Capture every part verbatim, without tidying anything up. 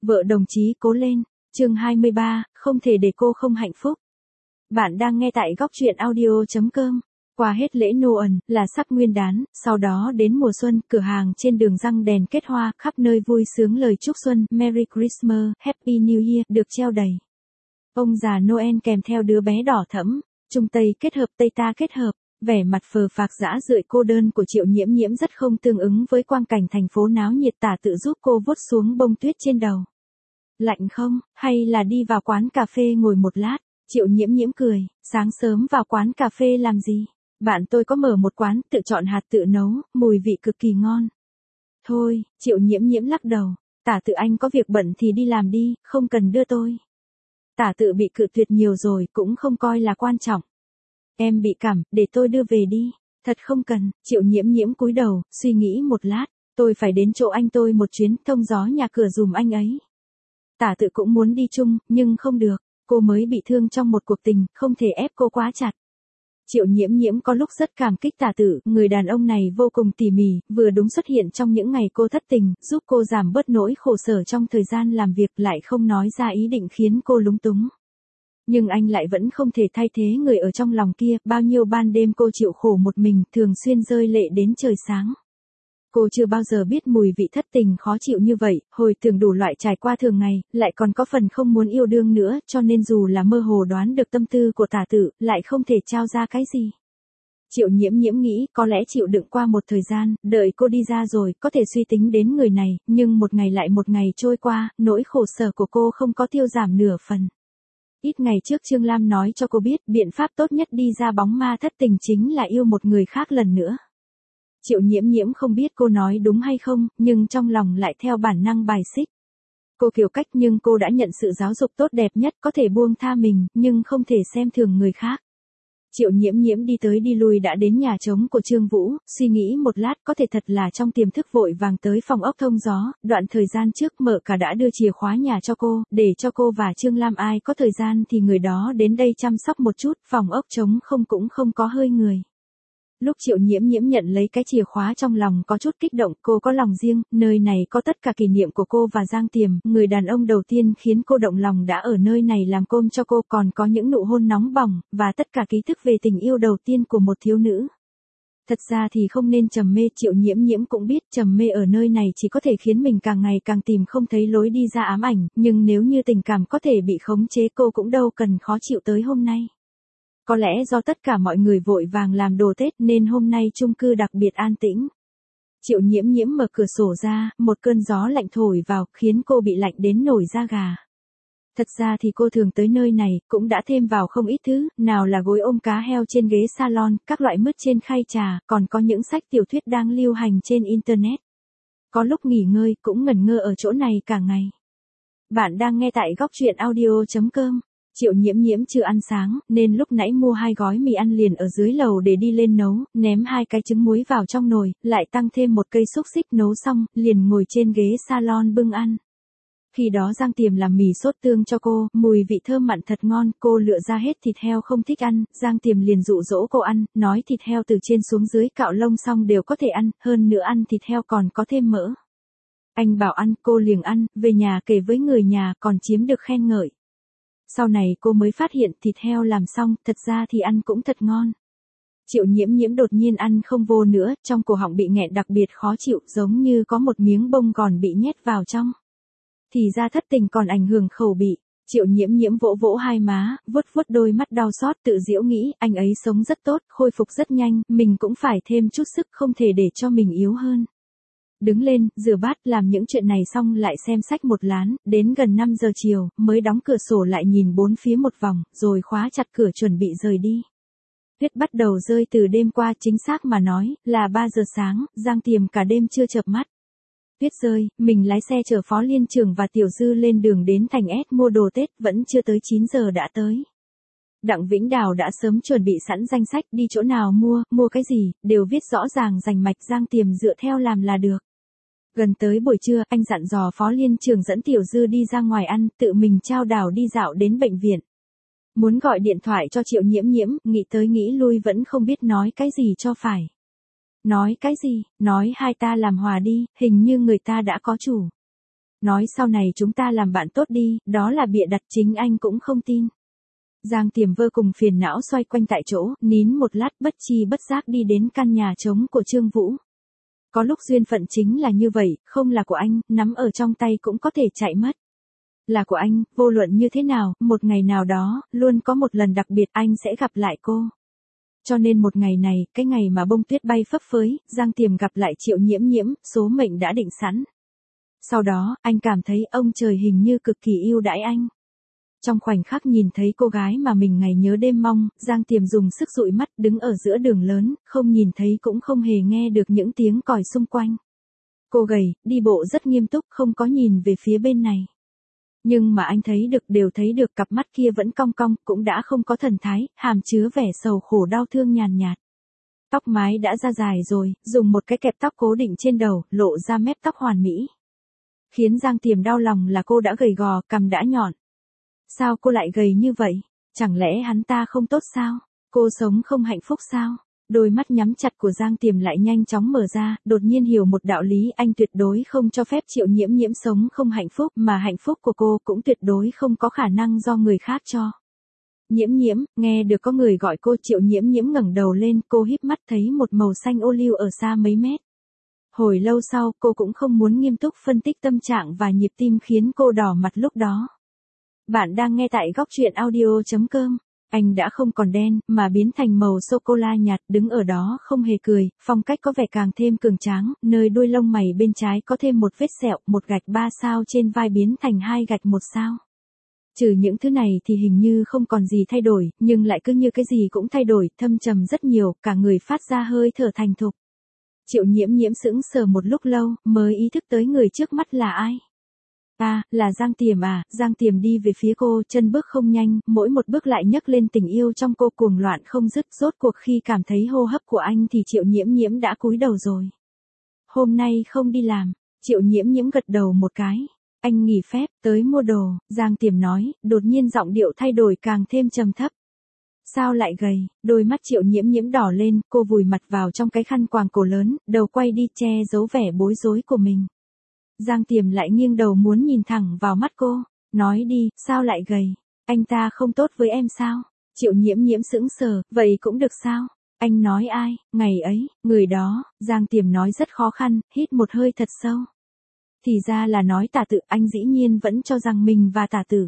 Vợ đồng chí cố lên, chương hai mươi ba, không thể để cô không hạnh phúc. Bạn đang nghe tại góc truyện audio.com. Qua hết lễ Noel là sắp nguyên đán, sau đó đến mùa xuân, cửa hàng trên đường răng đèn kết hoa, khắp nơi vui sướng lời chúc xuân, Merry Christmas, Happy New Year, được treo đầy. Ông già Noel kèm theo đứa bé đỏ thẫm, Trung Tây kết hợp Tây ta kết hợp, vẻ mặt phờ phạc dã rượi cô đơn của Triệu Nhiễm Nhiễm rất không tương ứng với quang cảnh thành phố náo nhiệt. Tả Tự giúp cô vuốt xuống bông tuyết trên đầu. Lạnh không, hay là đi vào quán cà phê ngồi một lát? Triệu Nhiễm Nhiễm cười, sáng sớm vào quán cà phê làm gì? Bạn tôi có mở một quán, tự chọn hạt tự nấu, mùi vị cực kỳ ngon. Thôi, Triệu Nhiễm Nhiễm lắc đầu, Tả Tự anh có việc bận thì đi làm đi, không cần đưa tôi. Tả Tự bị cự tuyệt nhiều rồi, cũng không coi là quan trọng. Em bị cảm, để tôi đưa về đi. Thật không cần, Triệu Nhiễm Nhiễm cúi đầu, suy nghĩ một lát, tôi phải đến chỗ anh tôi một chuyến, thông gió nhà cửa dùm anh ấy. Tả Tự cũng muốn đi chung, nhưng không được, cô mới bị thương trong một cuộc tình, không thể ép cô quá chặt. Triệu Nhiễm Nhiễm có lúc rất cảm kích Tả Tự, người đàn ông này vô cùng tỉ mỉ, vừa đúng xuất hiện trong những ngày cô thất tình, giúp cô giảm bớt nỗi khổ sở trong thời gian làm việc, lại không nói ra ý định khiến cô lúng túng. Nhưng anh lại vẫn không thể thay thế người ở trong lòng kia, bao nhiêu ban đêm cô chịu khổ một mình, thường xuyên rơi lệ đến trời sáng. Cô chưa bao giờ biết mùi vị thất tình khó chịu như vậy, hồi tưởng đủ loại trải qua thường ngày, lại còn có phần không muốn yêu đương nữa, cho nên dù là mơ hồ đoán được tâm tư của Tả Tự, lại không thể trao ra cái gì. Triệu Nhiễm Nhiễm nghĩ, có lẽ chịu đựng qua một thời gian, đợi cô đi ra rồi, có thể suy tính đến người này, nhưng một ngày lại một ngày trôi qua, nỗi khổ sở của cô không có tiêu giảm nửa phần. Ít ngày trước Trương Lam nói cho cô biết, biện pháp tốt nhất đi ra bóng ma thất tình chính là yêu một người khác lần nữa. Triệu Nhiễm Nhiễm không biết cô nói đúng hay không, nhưng trong lòng lại theo bản năng bài xích. Cô kiêu cách nhưng cô đã nhận sự giáo dục tốt đẹp nhất, có thể buông tha mình, nhưng không thể xem thường người khác. Triệu Nhiễm Nhiễm đi tới đi lui đã đến nhà trống của Trương Vũ, suy nghĩ một lát, có thể thật là trong tiềm thức vội vàng tới phòng ốc thông gió, đoạn thời gian trước Mợ Cả đã đưa chìa khóa nhà cho cô, để cho cô và Trương Lam ai có thời gian thì người đó đến đây chăm sóc một chút, phòng ốc trống không cũng không có hơi người. Lúc Triệu Nhiễm Nhiễm nhận lấy cái chìa khóa trong lòng có chút kích động, cô có lòng riêng, nơi này có tất cả kỷ niệm của cô và Giang Tiềm, người đàn ông đầu tiên khiến cô động lòng đã ở nơi này làm cơm cho cô, còn có những nụ hôn nóng bỏng, và tất cả ký thức về tình yêu đầu tiên của một thiếu nữ. Thật ra thì không nên trầm mê, Triệu Nhiễm Nhiễm cũng biết trầm mê ở nơi này chỉ có thể khiến mình càng ngày càng tìm không thấy lối đi ra ám ảnh, nhưng nếu như tình cảm có thể bị khống chế cô cũng đâu cần khó chịu tới hôm nay. Có lẽ do tất cả mọi người vội vàng làm đồ Tết nên hôm nay chung cư đặc biệt an tĩnh. Triệu Nhiễm Nhiễm mở cửa sổ ra, một cơn gió lạnh thổi vào, khiến cô bị lạnh đến nổi da gà. Thật ra thì cô thường tới nơi này, cũng đã thêm vào không ít thứ, nào là gối ôm cá heo trên ghế salon, các loại mứt trên khay trà, còn có những sách tiểu thuyết đang lưu hành trên Internet. Có lúc nghỉ ngơi, cũng ngẩn ngơ ở chỗ này cả ngày. Bạn đang nghe tại góc truyện audio.com. Triệu Nhiễm Nhiễm chưa ăn sáng, nên lúc nãy mua hai gói mì ăn liền ở dưới lầu để đi lên nấu, ném hai cái trứng muối vào trong nồi, lại tăng thêm một cây xúc xích, nấu xong, liền ngồi trên ghế salon bưng ăn. Khi đó Giang Tiềm làm mì sốt tương cho cô, mùi vị thơm mặn thật ngon, cô lựa ra hết thịt heo không thích ăn, Giang Tiềm liền dụ dỗ cô ăn, nói thịt heo từ trên xuống dưới cạo lông xong đều có thể ăn, hơn nữa ăn thịt heo còn có thêm mỡ. Anh bảo ăn, cô liền ăn, về nhà kể với người nhà còn chiếm được khen ngợi. Sau này cô mới phát hiện thịt heo làm xong, thật ra thì ăn cũng thật ngon. Triệu Nhiễm Nhiễm đột nhiên ăn không vô nữa, trong cổ họng bị nghẹn đặc biệt khó chịu, giống như có một miếng bông gòn bị nhét vào trong. Thì ra thất tình còn ảnh hưởng khẩu vị. Triệu Nhiễm Nhiễm vỗ vỗ hai má, vuốt vuốt đôi mắt đau xót, tự giễu nghĩ, anh ấy sống rất tốt, khôi phục rất nhanh, mình cũng phải thêm chút sức, không thể để cho mình yếu hơn. Đứng lên, rửa bát, làm những chuyện này xong lại xem sách một lán, đến gần năm giờ chiều, mới đóng cửa sổ lại nhìn bốn phía một vòng, rồi khóa chặt cửa chuẩn bị rời đi. Tuyết bắt đầu rơi từ đêm qua, chính xác mà nói, là ba giờ sáng, Giang Tiềm cả đêm chưa chợp mắt. Tuyết rơi, mình lái xe chở Phó Liên Trường và Tiểu Dư lên đường đến thành S mua đồ Tết, vẫn chưa tới chín giờ đã tới. Đặng Vĩnh Đào đã sớm chuẩn bị sẵn danh sách, đi chỗ nào mua, mua cái gì, đều viết rõ ràng rành mạch, Giang Tiềm dựa theo làm là được. Gần tới buổi trưa, anh dặn dò Phó Liên Trường dẫn Tiểu Dư đi ra ngoài ăn, tự mình trao đảo đi dạo đến bệnh viện. Muốn gọi điện thoại cho Triệu Nhiễm Nhiễm, nghĩ tới nghĩ lui vẫn không biết nói cái gì cho phải. Nói cái gì, nói hai ta làm hòa đi, hình như người ta đã có chủ. Nói sau này chúng ta làm bạn tốt đi, đó là bịa đặt, chính anh cũng không tin. Giang Tiềm vơ cùng phiền não xoay quanh tại chỗ, nín một lát bất chi bất giác đi đến căn nhà trống của Trương Vũ. Có lúc duyên phận chính là như vậy, không là của anh, nắm ở trong tay cũng có thể chạy mất. Là của anh, vô luận như thế nào, một ngày nào đó, luôn có một lần đặc biệt anh sẽ gặp lại cô. Cho nên một ngày này, cái ngày mà bông tuyết bay phấp phới, Giang Tiềm gặp lại Triệu Nhiễm Nhiễm, số mệnh đã định sẵn. Sau đó, anh cảm thấy ông trời hình như cực kỳ yêu đãi anh. Trong khoảnh khắc nhìn thấy cô gái mà mình ngày nhớ đêm mong, Giang Tiềm dùng sức dụi mắt đứng ở giữa đường lớn, không nhìn thấy cũng không hề nghe được những tiếng còi xung quanh. Cô gầy, đi bộ rất nghiêm túc, không có nhìn về phía bên này. Nhưng mà anh thấy được, đều thấy được, cặp mắt kia vẫn cong cong, cũng đã không có thần thái, hàm chứa vẻ sầu khổ đau thương nhàn nhạt. Tóc mái đã ra dài rồi, dùng một cái kẹp tóc cố định trên đầu, lộ ra mép tóc hoàn mỹ. Khiến Giang Tiềm đau lòng là cô đã gầy gò, cằm đã nhọn. Sao cô lại gầy như vậy? Chẳng lẽ hắn ta không tốt sao? Cô sống không hạnh phúc sao? Đôi mắt nhắm chặt của Giang Tiềm lại nhanh chóng mở ra, đột nhiên hiểu một đạo lý, anh tuyệt đối không cho phép Triệu Nhiễm Nhiễm sống không hạnh phúc, mà hạnh phúc của cô cũng tuyệt đối không có khả năng do người khác cho. Nhiễm Nhiễm, nghe được có người gọi cô. Triệu Nhiễm Nhiễm ngẩng đầu lên, cô híp mắt thấy một màu xanh ô liu ở xa mấy mét. Hồi lâu sau, cô cũng không muốn nghiêm túc phân tích tâm trạng và nhịp tim khiến cô đỏ mặt lúc đó. Bạn đang nghe tại góc truyện audio chấm com. Anh đã không còn đen, mà biến thành màu sô-cô-la nhạt, đứng ở đó không hề cười, phong cách có vẻ càng thêm cường tráng, nơi đuôi lông mày bên trái có thêm một vết sẹo, một gạch ba sao trên vai biến thành hai gạch một sao. Trừ những thứ này thì hình như không còn gì thay đổi, nhưng lại cứ như cái gì cũng thay đổi, thâm trầm rất nhiều, cả người phát ra hơi thở thành thục. Triệu Nhiễm Nhiễm sững sờ một lúc lâu, mới ý thức tới người trước mắt là ai. À, là Giang Tiềm à. Giang Tiềm đi về phía cô, chân bước không nhanh, mỗi một bước lại nhấc lên tình yêu trong cô cuồng loạn không dứt. Rốt cuộc khi cảm thấy hô hấp của anh thì Triệu Nhiễm Nhiễm đã cúi đầu rồi. Hôm nay không đi làm. Triệu Nhiễm Nhiễm gật đầu một cái. Anh nghỉ phép, tới mua đồ. Giang Tiềm nói, đột nhiên giọng điệu thay đổi càng thêm trầm thấp. Sao lại gầy? Đôi mắt Triệu Nhiễm Nhiễm đỏ lên, cô vùi mặt vào trong cái khăn quàng cổ lớn, đầu quay đi che giấu vẻ bối rối của mình. Giang Tiềm lại nghiêng đầu muốn nhìn thẳng vào mắt cô, nói đi, sao lại gầy? Anh ta không tốt với em sao? Triệu Nhiễm Nhiễm sững sờ, vậy cũng được sao? Anh nói ai? Ngày ấy, người đó. Giang Tiềm nói rất khó khăn, hít một hơi thật sâu. Thì ra là nói Tả Tự. Anh dĩ nhiên vẫn cho rằng mình và Tả Tử.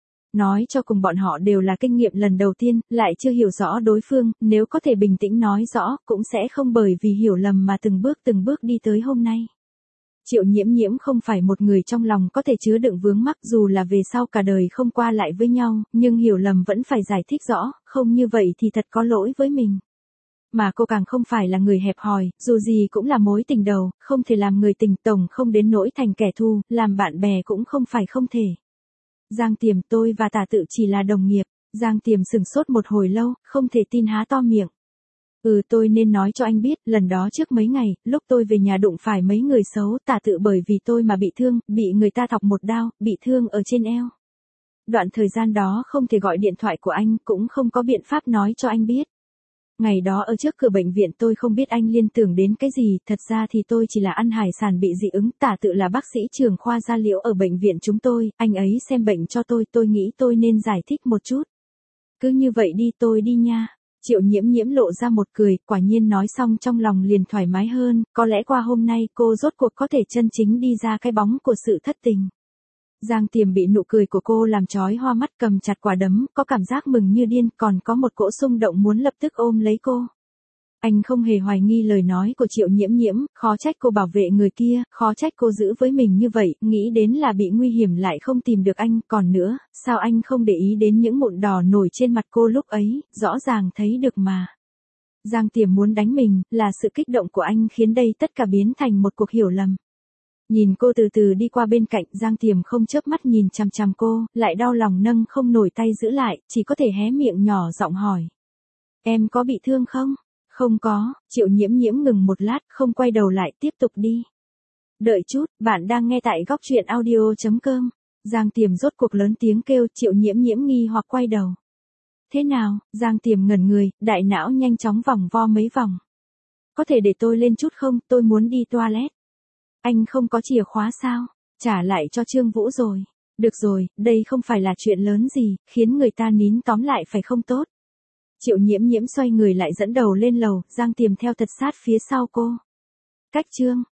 Nói cho cùng bọn họ đều là kinh nghiệm lần đầu tiên, lại chưa hiểu rõ đối phương, nếu có thể bình tĩnh nói rõ, cũng sẽ không bởi vì hiểu lầm mà từng bước từng bước đi tới hôm nay. Triệu Nhiễm Nhiễm không phải một người trong lòng có thể chứa đựng vướng mắc, dù là về sau cả đời không qua lại với nhau, nhưng hiểu lầm vẫn phải giải thích rõ, không như vậy thì thật có lỗi với mình. Mà cô càng không phải là người hẹp hòi, dù gì cũng là mối tình đầu, không thể làm người tình, tổng không đến nỗi thành kẻ thù, làm bạn bè cũng không phải không thể. Giang Tiềm, tôi và Tả Tự chỉ là đồng nghiệp. Giang Tiềm sừng sốt một hồi lâu, không thể tin há to miệng. Ừ, tôi nên nói cho anh biết, lần đó trước mấy ngày, lúc tôi về nhà đụng phải mấy người xấu, Tả Tự bởi vì tôi mà bị thương, bị người ta thọc một đao, bị thương ở trên eo. Đoạn thời gian đó không thể gọi điện thoại của anh, cũng không có biện pháp nói cho anh biết. Ngày đó ở trước cửa bệnh viện tôi không biết anh liên tưởng đến cái gì, thật ra thì tôi chỉ là ăn hải sản bị dị ứng. Tả Tự là bác sĩ trưởng khoa da liễu ở bệnh viện chúng tôi, anh ấy xem bệnh cho tôi, tôi nghĩ tôi nên giải thích một chút. Cứ như vậy đi, tôi đi nha. Triệu Nhiễm Nhiễm lộ ra một cười, quả nhiên nói xong trong lòng liền thoải mái hơn, có lẽ qua hôm nay cô rốt cuộc có thể chân chính đi ra cái bóng của sự thất tình. Giang Tiềm bị nụ cười của cô làm chói hoa mắt, cầm chặt quả đấm, có cảm giác mừng như điên, còn có một cỗ xung động muốn lập tức ôm lấy cô. Anh không hề hoài nghi lời nói của Triệu Nhiễm Nhiễm, khó trách cô bảo vệ người kia, khó trách cô giữ với mình như vậy, nghĩ đến là bị nguy hiểm lại không tìm được anh, còn nữa, sao anh không để ý đến những mụn đỏ nổi trên mặt cô lúc ấy, rõ ràng thấy được mà. Giang Tiềm muốn đánh mình, là sự kích động của anh khiến đây tất cả biến thành một cuộc hiểu lầm. Nhìn cô từ từ đi qua bên cạnh, Giang Tiềm không chớp mắt nhìn chằm chằm cô, lại đau lòng nâng không nổi tay giữ lại, chỉ có thể hé miệng nhỏ giọng hỏi. Em có bị thương không? Không có. Triệu Nhiễm Nhiễm ngừng một lát, không quay đầu lại, tiếp tục đi. Đợi chút, bạn đang nghe tại góc truyện audio chấm com. Giang Tiềm rốt cuộc lớn tiếng kêu. Triệu Nhiễm Nhiễm nghi hoặc quay đầu. Thế nào? Giang Tiềm ngẩn người, đại não nhanh chóng vòng vo mấy vòng. Có thể để tôi lên chút không, tôi muốn đi toilet. Anh không có chìa khóa sao? Trả lại cho Trương Vũ rồi. Được rồi, đây không phải là chuyện lớn gì, khiến người ta nín tóm lại phải không tốt. Triệu Nhiễm Nhiễm xoay người lại dẫn đầu lên lầu, Giang Tiềm theo thật sát phía sau cô. Cách Trương